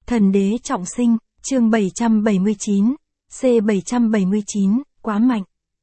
Thần đế trọng sinh, chương 779, C779, quá mạnh.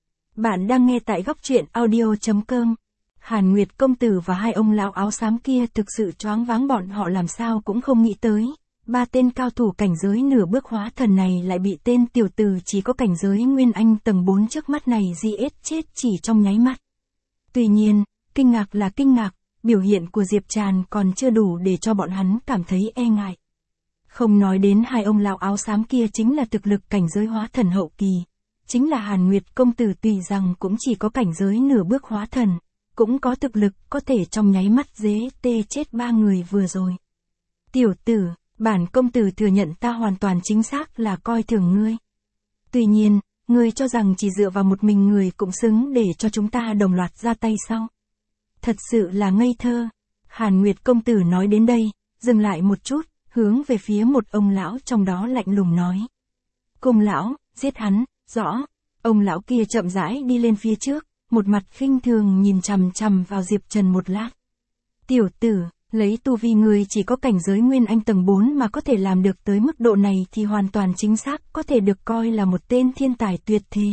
Bạn đang nghe tại góc truyện audio.com. Hàn Nguyệt công tử và hai ông lão áo xám kia thực sự choáng váng, bọn họ làm sao cũng không nghĩ tới. Ba tên cao thủ cảnh giới nửa bước hóa thần này lại bị tên tiểu tử chỉ có cảnh giới Nguyên Anh tầng 4 trước mắt này giết chết chỉ trong nháy mắt. Tuy nhiên, kinh ngạc là kinh ngạc, biểu hiện của Diệp Tràn còn chưa đủ để cho bọn hắn cảm thấy e ngại. Không nói đến hai ông lão áo xám kia chính là thực lực cảnh giới hóa thần hậu kỳ. Chính là Hàn Nguyệt công tử tùy rằng cũng chỉ có cảnh giới nửa bước hóa thần, cũng có thực lực có thể trong nháy mắt chết ba người vừa rồi. Tiểu tử, bản công tử thừa nhận ta hoàn toàn chính xác là coi thường ngươi. Tuy nhiên, ngươi cho rằng chỉ dựa vào một mình người cũng xứng để cho chúng ta đồng loạt ra tay sao? Thật sự là ngây thơ. Hàn Nguyệt công tử nói đến đây, dừng lại một chút, hướng về phía một ông lão trong đó lạnh lùng nói. Cung lão, giết hắn, rõ. Ông lão kia chậm rãi đi lên phía trước, một mặt khinh thường nhìn chằm chằm vào Diệp Trần một lát. Tiểu tử, lấy tu vi người chỉ có cảnh giới Nguyên Anh tầng 4 mà có thể làm được tới mức độ này thì hoàn toàn chính xác có thể được coi là một tên thiên tài tuyệt thế.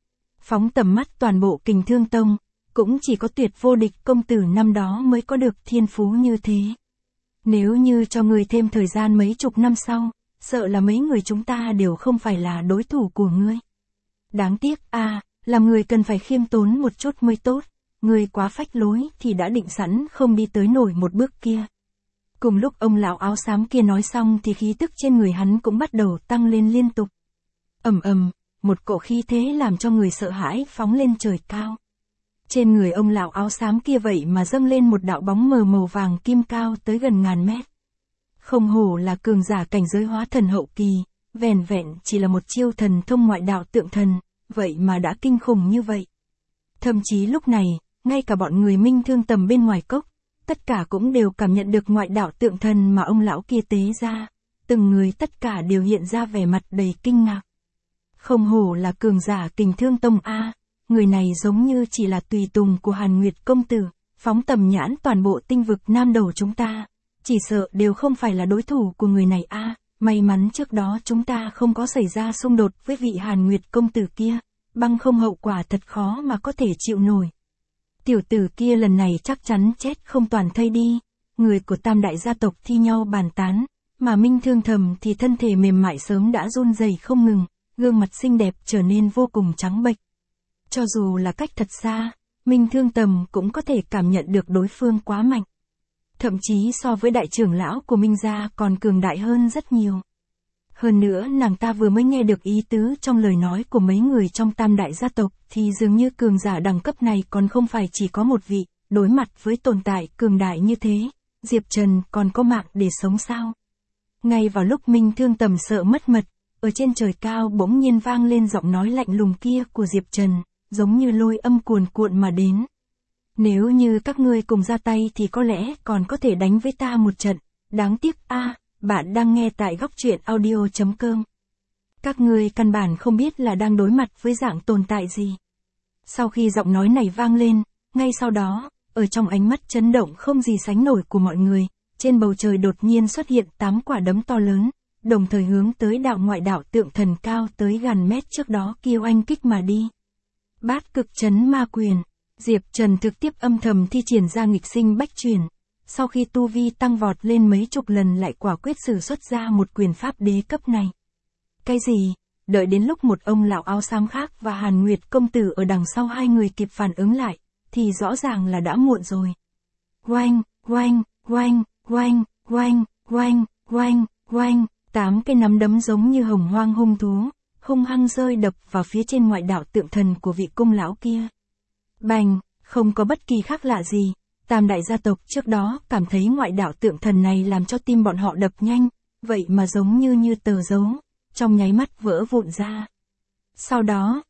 Phóng tầm mắt toàn bộ Kình Thương Tông, cũng chỉ có Tuyệt Vô Địch công tử năm đó mới có được thiên phú như thế. Nếu như cho người thêm thời gian mấy chục năm sau, sợ là mấy người chúng ta đều không phải là đối thủ của ngươi. Đáng tiếc làm người cần phải khiêm tốn một chút mới tốt, ngươi quá phách lối thì đã định sẵn không đi tới nổi một bước kia. Cùng lúc ông lão áo xám kia nói xong thì khí tức trên người hắn cũng bắt đầu tăng lên liên tục. Ầm ầm, một cỗ khí thế làm cho người sợ hãi phóng lên trời cao. Trên người ông lão áo xám kia vậy mà dâng lên một đạo bóng mờ màu vàng kim cao tới gần ngàn mét. Không hổ là cường giả cảnh giới hóa thần hậu kỳ, vẻn vẹn chỉ là một chiêu thần thông ngoại đạo tượng thần, vậy mà đã kinh khủng như vậy. Thậm chí lúc này, ngay cả bọn người Minh Thương Tầm bên ngoài cốc, tất cả cũng đều cảm nhận được ngoại đạo tượng thần mà ông lão kia tế ra, từng người tất cả đều hiện ra vẻ mặt đầy kinh ngạc. Không hổ là cường giả Kình Thương Tông người này giống như chỉ là tùy tùng của Hàn Nguyệt công tử, phóng tầm nhãn toàn bộ tinh vực Nam Đầu chúng ta, chỉ sợ đều không phải là đối thủ của người này may mắn trước đó chúng ta không có xảy ra xung đột với vị Hàn Nguyệt công tử kia, bằng không hậu quả thật khó mà có thể chịu nổi. Tiểu tử kia lần này chắc chắn chết không toàn thây đi, người của tam đại gia tộc thi nhau bàn tán, mà Minh Thương Thầm thì thân thể mềm mại sớm đã run rẩy không ngừng, gương mặt xinh đẹp trở nên vô cùng trắng bệch. Cho dù là cách thật xa, Minh Thương Tầm cũng có thể cảm nhận được đối phương quá mạnh. Thậm chí so với đại trưởng lão của Minh gia còn cường đại hơn rất nhiều. Hơn nữa nàng ta vừa mới nghe được ý tứ trong lời nói của mấy người trong tam đại gia tộc thì dường như cường giả đẳng cấp này còn không phải chỉ có một vị, đối mặt với tồn tại cường đại như thế, Diệp Trần còn có mạng để sống sao? Ngay vào lúc Minh Thương Tầm sợ mất mật, ở trên trời cao bỗng nhiên vang lên giọng nói lạnh lùng kia của Diệp Trần, giống như lôi âm cuồn cuộn mà đến. Nếu như các ngươi cùng ra tay thì có lẽ còn có thể đánh với ta một trận, đáng tiếc bạn đang nghe tại góc truyện audio.com. Các ngươi căn bản không biết là đang đối mặt với dạng tồn tại gì. Sau khi giọng nói này vang lên, ngay sau đó, ở trong ánh mắt chấn động không gì sánh nổi của mọi người, trên bầu trời đột nhiên xuất hiện 8 quả đấm to lớn, đồng thời hướng tới đạo ngoại đạo tượng thần cao tới gần mét trước đó kia oanh kích mà đi. Bát cực chấn ma quyền. Diệp Trần thực tiếp âm thầm thi triển ra nghịch sinh bách truyền. Sau khi tu vi tăng vọt lên mấy chục lần lại quả quyết sử xuất ra một quyền pháp đế cấp này. Cái gì? Đợi đến lúc một ông lão áo xám khác và Hàn Nguyệt công tử ở đằng sau hai người kịp phản ứng lại, thì rõ ràng là đã muộn rồi. Oanh, oanh, oanh, oanh, oanh, oanh, oanh, oanh, 8 cái nắm đấm giống như hồng hoang hung thú, hung hăng rơi đập vào phía trên ngoại đạo tượng thần của vị cung lão kia. Bành, không có bất kỳ khác lạ gì, tam đại gia tộc trước đó cảm thấy ngoại đạo tượng thần này làm cho tim bọn họ đập nhanh, vậy mà giống như tờ dấu, trong nháy mắt vỡ vụn ra. Sau đó,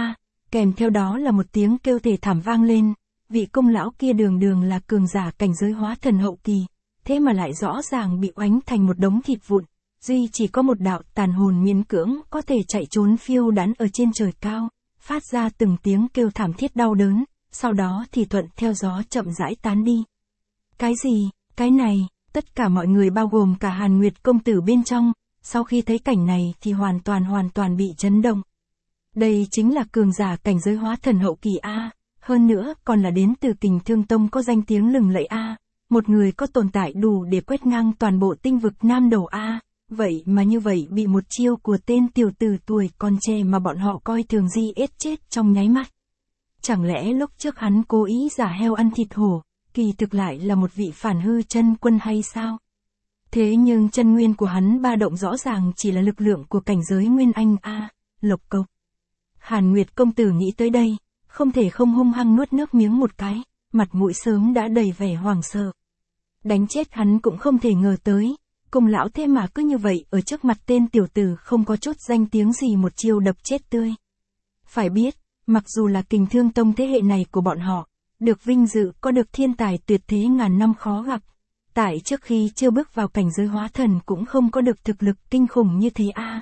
kèm theo đó là một tiếng kêu thê thảm vang lên, vị cung lão kia đường đường là cường giả cảnh giới hóa thần hậu kỳ, thế mà lại rõ ràng bị oánh thành một đống thịt vụn, duy chỉ có một đạo tàn hồn miễn cưỡng có thể chạy trốn phiêu đãng ở trên trời cao, phát ra từng tiếng kêu thảm thiết đau đớn, sau đó thì thuận theo gió chậm rãi tán đi. Cái gì? Cái này, Tất cả mọi người bao gồm cả Hàn Nguyệt công tử bên trong, sau khi thấy cảnh này thì hoàn toàn bị chấn động. Đây chính là cường giả cảnh giới hóa thần hậu kỳ A, hơn nữa còn là đến từ Kình Thương Tông có danh tiếng lừng lẫy A, một người có tồn tại đủ để quét ngang toàn bộ tinh vực Nam Đầu A, vậy mà như vậy bị một chiêu của tên tiểu tử tuổi còn trẻ mà bọn họ coi thường giết chết trong nháy mắt. Chẳng lẽ lúc trước hắn cố ý giả heo ăn thịt hổ, kỳ thực lại là một vị phản hư chân quân hay sao? Thế nhưng chân nguyên của hắn ba động rõ ràng chỉ là lực lượng của cảnh giới Nguyên Anh A, lộc cộc. Hàn Nguyệt công tử nghĩ tới đây, không thể không hung hăng nuốt nước miếng một cái, mặt mũi sớm đã đầy vẻ hoảng sợ. Đánh chết hắn cũng không thể ngờ tới, cùng lão thế mà cứ như vậy ở trước mặt tên tiểu tử không có chút danh tiếng gì một chiêu đập chết tươi. Phải biết, mặc dù là Kình Thương Tông thế hệ này của bọn họ, được vinh dự có được thiên tài tuyệt thế ngàn năm khó gặp, tại trước khi chưa bước vào cảnh giới hóa thần cũng không có được thực lực kinh khủng như thế a.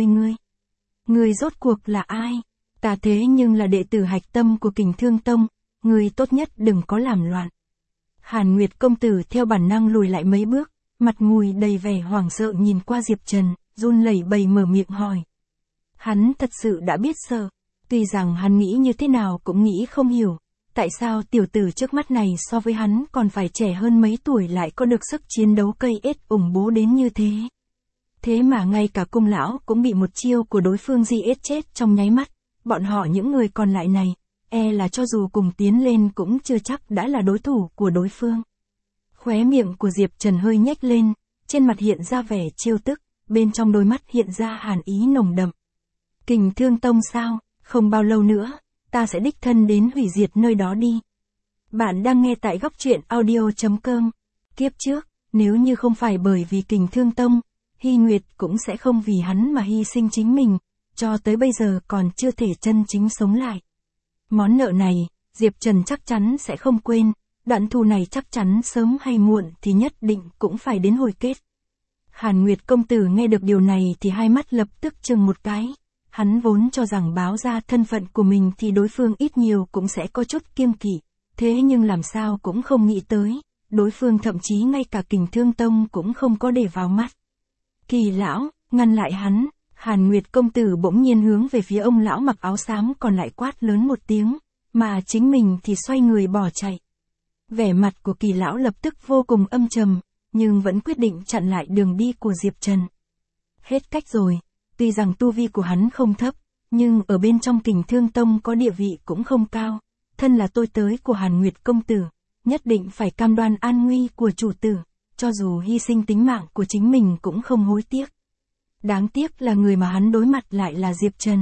Ngươi rốt cuộc là ai? Ta thế nhưng là đệ tử hạch tâm của Kình Thương Tông, ngươi tốt nhất đừng có làm loạn. Hàn Nguyệt công tử theo bản năng lùi lại mấy bước, mặt mũi đầy vẻ hoảng sợ nhìn qua Diệp Trần, run lẩy bẩy mở miệng hỏi. Hắn thật sự đã biết sợ, tuy rằng hắn nghĩ như thế nào cũng nghĩ không hiểu, tại sao tiểu tử trước mắt này so với hắn còn phải trẻ hơn mấy tuổi lại có được sức chiến đấu cây ết ủng bố đến như thế. Thế mà ngay cả cung lão cũng bị một chiêu của đối phương giết chết trong nháy mắt, bọn họ những người còn lại này, là cho dù cùng tiến lên cũng chưa chắc đã là đối thủ của đối phương. Khóe miệng của Diệp Trần hơi nhếch lên, trên mặt hiện ra vẻ trêu tức, bên trong đôi mắt hiện ra hàn ý nồng đậm. Kình Thương Tông sao, không bao lâu nữa, ta sẽ đích thân đến hủy diệt nơi đó đi. Bạn đang nghe tại góc truyện audio.com. Kiếp trước, nếu như không phải bởi vì Kình Thương Tông, Hy Nguyệt cũng sẽ không vì hắn mà hy sinh chính mình, cho tới bây giờ còn chưa thể chân chính sống lại. Món nợ này, Diệp Trần chắc chắn sẽ không quên, đoạn thù này chắc chắn sớm hay muộn thì nhất định cũng phải đến hồi kết. Hàn Nguyệt công tử nghe được điều này thì hai mắt lập tức chừng một cái. Hắn vốn cho rằng báo ra thân phận của mình thì đối phương ít nhiều cũng sẽ có chút kiêng kỵ, thế nhưng làm sao cũng không nghĩ tới, đối phương thậm chí ngay cả Kình Thương Tông cũng không có để vào mắt. Kỳ lão, ngăn lại hắn, Hàn Nguyệt công tử bỗng nhiên hướng về phía ông lão mặc áo xám còn lại quát lớn một tiếng, mà chính mình thì xoay người bỏ chạy. Vẻ mặt của Kỳ lão lập tức vô cùng âm trầm, nhưng vẫn quyết định chặn lại đường đi của Diệp Trần. Hết cách rồi, tuy rằng tu vi của hắn không thấp, nhưng ở bên trong Kình Thương Tông có địa vị cũng không cao, thân là tôi tới của Hàn Nguyệt công tử, nhất định phải cam đoan an nguy của chủ tử, cho dù hy sinh tính mạng của chính mình cũng không hối tiếc. Đáng tiếc là người mà hắn đối mặt lại là Diệp Trần.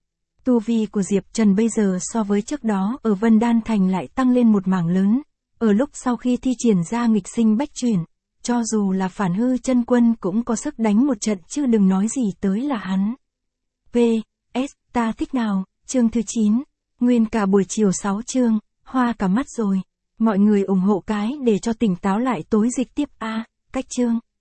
Tu vi của Diệp Trần bây giờ so với trước đó ở Vân Đan Thành lại tăng lên một mảng lớn, ở lúc sau khi thi triển ra nghịch sinh bách chuyển, cho dù là phản hư chân quân cũng có sức đánh một trận chứ đừng nói gì tới là hắn. P.S. Ta thích nào, chương thứ 9, nguyên cả buổi chiều 6 chương, hoa cả mắt rồi. Mọi người ủng hộ cái để cho tỉnh táo lại tối dịch tiếp a, cách chương.